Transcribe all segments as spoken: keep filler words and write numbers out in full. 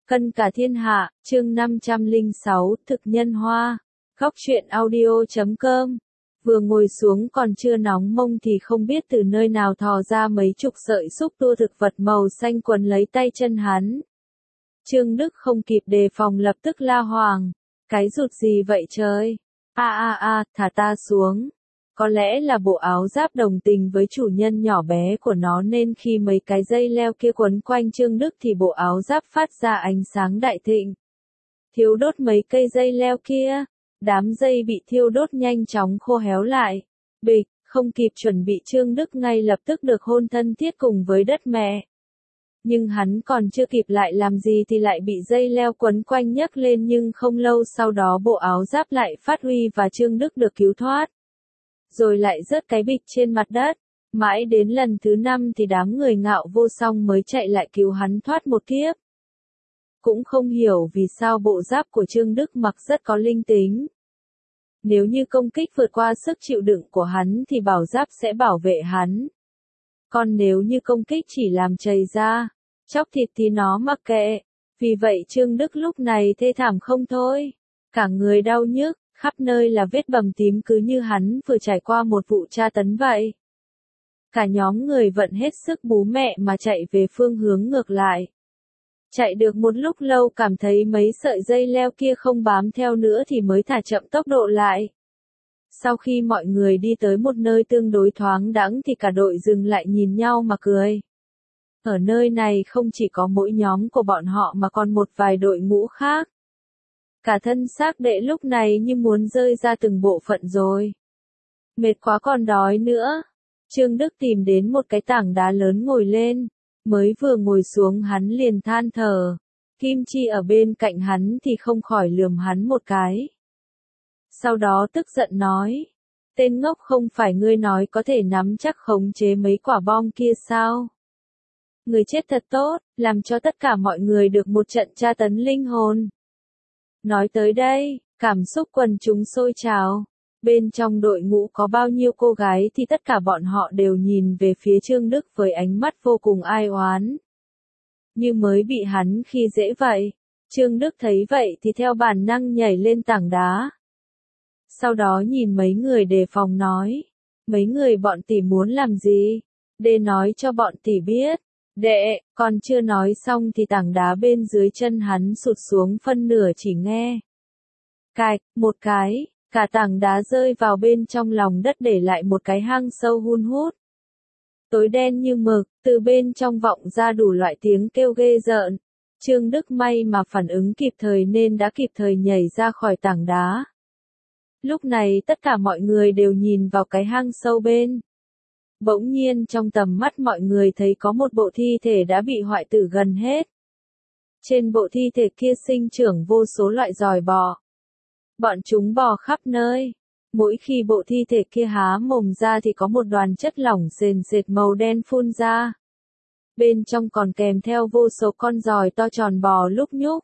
Cân cả thiên hạ, chương năm trăm lẻ sáu, thực nhân hoa. Góc truyện audio chấm com. Vừa ngồi xuống còn chưa nóng mông thì không biết từ nơi nào thò ra mấy chục sợi xúc tua thực vật màu xanh quấn lấy tay chân hắn. Trương Đức không kịp đề phòng lập tức la hoảng. Cái rụt gì vậy trời? A a a, thả ta xuống. Có lẽ là bộ áo giáp đồng tình với chủ nhân nhỏ bé của nó nên khi mấy cái dây leo kia quấn quanh Trương Đức thì bộ áo giáp phát ra ánh sáng đại thịnh. Thiêu đốt mấy cây dây leo kia, đám dây bị thiêu đốt nhanh chóng khô héo lại. Bịch, không kịp chuẩn bị Trương Đức ngay lập tức được hôn thân thiết cùng với đất mẹ. Nhưng hắn còn chưa kịp lại làm gì thì lại bị dây leo quấn quanh nhấc lên, nhưng không lâu sau đó bộ áo giáp lại phát huy và Trương Đức được cứu thoát. Rồi lại rớt cái bịch trên mặt đất. Mãi đến lần thứ năm thì đám người Ngạo Vô Song mới chạy lại cứu hắn thoát một kiếp. Cũng không hiểu vì sao bộ giáp của Trương Đức mặc rất có linh tính. Nếu như công kích vượt qua sức chịu đựng của hắn thì bảo giáp sẽ bảo vệ hắn. Còn nếu như công kích chỉ làm chảy da, chóc thịt thì nó mặc kệ. Vì vậy Trương Đức lúc này thê thảm không thôi. Cả người đau nhức, khắp nơi là vết bầm tím cứ như hắn vừa trải qua một vụ tra tấn vậy. Cả nhóm người vận hết sức bú mẹ mà chạy về phương hướng ngược lại. Chạy được một lúc lâu cảm thấy mấy sợi dây leo kia không bám theo nữa thì mới thả chậm tốc độ lại. Sau khi mọi người đi tới một nơi tương đối thoáng đãng thì cả đội dừng lại nhìn nhau mà cười. Ở nơi này không chỉ có mỗi nhóm của bọn họ mà còn một vài đội ngũ khác. Cả thân xác đệ lúc này như muốn rơi ra từng bộ phận rồi. Mệt quá còn đói nữa. Trương Đức tìm đến một cái tảng đá lớn ngồi lên. Mới vừa ngồi xuống hắn liền than thở. Kim Chi ở bên cạnh hắn thì không khỏi lườm hắn một cái. Sau đó tức giận nói. Tên ngốc, không phải ngươi nói có thể nắm chắc khống chế mấy quả bom kia sao? Người chết thật tốt, làm cho tất cả mọi người được một trận tra tấn linh hồn. Nói tới đây, cảm xúc quần chúng sôi trào. Bên trong đội ngũ có bao nhiêu cô gái thì tất cả bọn họ đều nhìn về phía Trương Đức với ánh mắt vô cùng ai oán. Như mới bị hắn khi dễ vậy. Trương Đức thấy vậy thì theo bản năng nhảy lên tảng đá. Sau đó nhìn mấy người đề phòng nói. Mấy người bọn tỷ muốn làm gì? Để nói cho bọn tỷ biết. Đệ, còn chưa nói xong thì tảng đá bên dưới chân hắn sụt xuống phân nửa, chỉ nghe. Cạch, một cái, cả tảng đá rơi vào bên trong lòng đất để lại một cái hang sâu hun hút. Tối đen như mực, từ bên trong vọng ra đủ loại tiếng kêu ghê rợn. Trương Đức may mà phản ứng kịp thời nên đã kịp thời nhảy ra khỏi tảng đá. Lúc này tất cả mọi người đều nhìn vào cái hang sâu bên. Bỗng nhiên trong tầm mắt mọi người thấy có một bộ thi thể đã bị hoại tử gần hết. Trên bộ thi thể kia sinh trưởng vô số loại giòi bò. Bọn chúng bò khắp nơi. Mỗi khi bộ thi thể kia há mồm ra thì có một đoàn chất lỏng sền sệt màu đen phun ra. Bên trong còn kèm theo vô số con giòi to tròn bò lúc nhúc.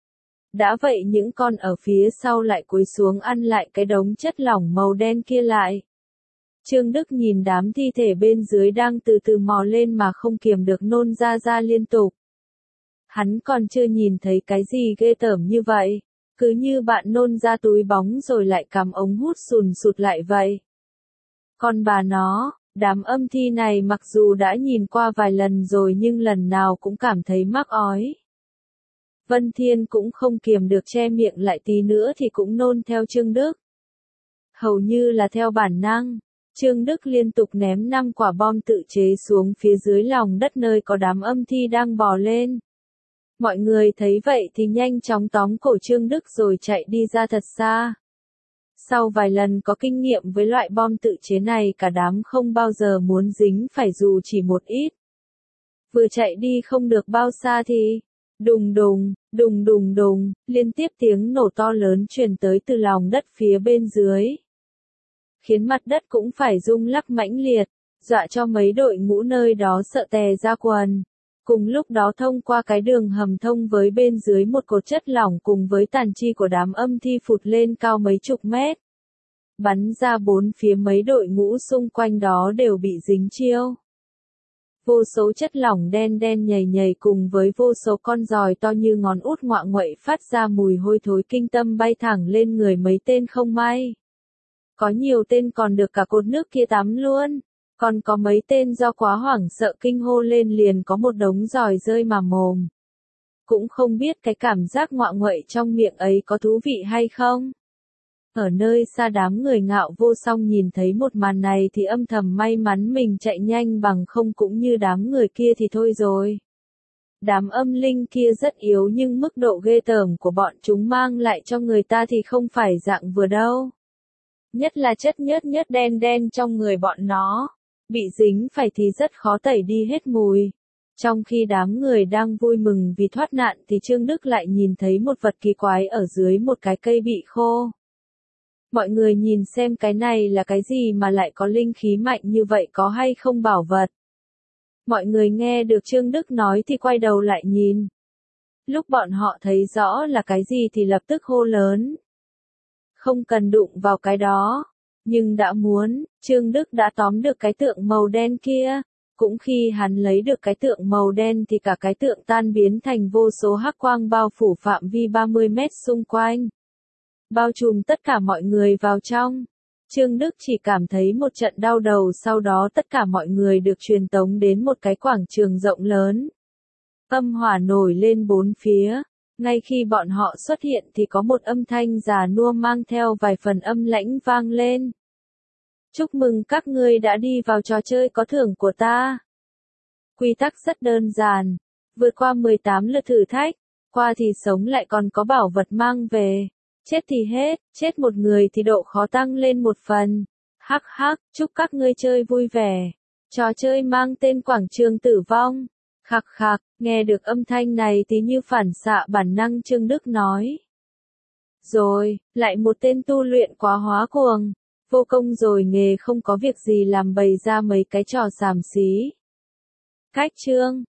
Đã vậy những con ở phía sau lại cúi xuống ăn lại cái đống chất lỏng màu đen kia lại. Trương Đức nhìn đám thi thể bên dưới đang từ từ mò lên mà không kiềm được nôn ra ra liên tục. Hắn còn chưa nhìn thấy cái gì ghê tởm như vậy, cứ như bạn nôn ra túi bóng rồi lại cầm ống hút sùn sụt lại vậy. Còn bà nó, đám âm thi này mặc dù đã nhìn qua vài lần rồi nhưng lần nào cũng cảm thấy mắc ói. Vân Thiên cũng không kiềm được che miệng lại tí nữa thì cũng nôn theo Trương Đức. Hầu như là theo bản năng. Trương Đức liên tục ném năm quả bom tự chế xuống phía dưới lòng đất nơi có đám âm thi đang bò lên. Mọi người thấy vậy thì nhanh chóng tóm cổ Trương Đức rồi chạy đi ra thật xa. Sau vài lần có kinh nghiệm với loại bom tự chế này, cả đám không bao giờ muốn dính phải dù chỉ một ít. Vừa chạy đi không được bao xa thì đùng đùng, đùng đùng đùng, liên tiếp tiếng nổ to lớn truyền tới từ lòng đất phía bên dưới. Khiến mặt đất cũng phải rung lắc mãnh liệt, dọa cho mấy đội ngũ nơi đó sợ tè ra quần. Cùng lúc đó thông qua cái đường hầm thông với bên dưới một cột chất lỏng cùng với tàn chi của đám âm thi phụt lên cao mấy chục mét. Bắn ra bốn phía, mấy đội ngũ xung quanh đó đều bị dính chiêu. Vô số chất lỏng đen đen nhầy nhầy cùng với vô số con giòi to như ngón út ngoạ nguậy phát ra mùi hôi thối kinh tâm bay thẳng lên người mấy tên không may. Có nhiều tên còn được cả cột nước kia tắm luôn, còn có mấy tên do quá hoảng sợ kinh hô lên liền có một đống giòi rơi mà mồm. Cũng không biết cái cảm giác ngoạ nguậy trong miệng ấy có thú vị hay không. Ở nơi xa đám người Ngạo Vô Song nhìn thấy một màn này thì âm thầm may mắn mình chạy nhanh bằng không cũng như đám người kia thì thôi rồi. Đám âm linh kia rất yếu nhưng mức độ ghê tởm của bọn chúng mang lại cho người ta thì không phải dạng vừa đâu. Nhất là chất nhớt nhớt đen đen trong người bọn nó, bị dính phải thì rất khó tẩy đi hết mùi. Trong khi đám người đang vui mừng vì thoát nạn thì Trương Đức lại nhìn thấy một vật kỳ quái ở dưới một cái cây bị khô. Mọi người nhìn xem cái này là cái gì mà lại có linh khí mạnh như vậy, có hay không bảo vật. Mọi người nghe được Trương Đức nói thì quay đầu lại nhìn. Lúc bọn họ thấy rõ là cái gì thì lập tức hô lớn. Không cần đụng vào cái đó. Nhưng đã muốn, Trương Đức đã tóm được cái tượng màu đen kia. Cũng khi hắn lấy được cái tượng màu đen thì cả cái tượng tan biến thành vô số hắc quang bao phủ phạm vi ba mươi mét xung quanh. Bao trùm tất cả mọi người vào trong. Trương Đức chỉ cảm thấy một trận đau đầu, sau đó tất cả mọi người được truyền tống đến một cái quảng trường rộng lớn. Âm hỏa nổi lên bốn phía. Ngay khi bọn họ xuất hiện thì có một âm thanh già nua mang theo vài phần âm lãnh vang lên. Chúc mừng các ngươi đã đi vào trò chơi có thưởng của ta. Quy tắc rất đơn giản. Vượt qua mười tám lượt thử thách. Qua thì sống lại còn có bảo vật mang về. Chết thì hết, chết một người thì độ khó tăng lên một phần. Hắc hắc, chúc các ngươi chơi vui vẻ. Trò chơi mang tên Quảng Trường Tử Vong. Khạc khạc, nghe được âm thanh này thì như phản xạ bản năng Trương Đức nói. Rồi, lại một tên tu luyện quá hóa cuồng. Vô công rồi nghề không có việc gì làm bày ra mấy cái trò xàm xí. Cách chương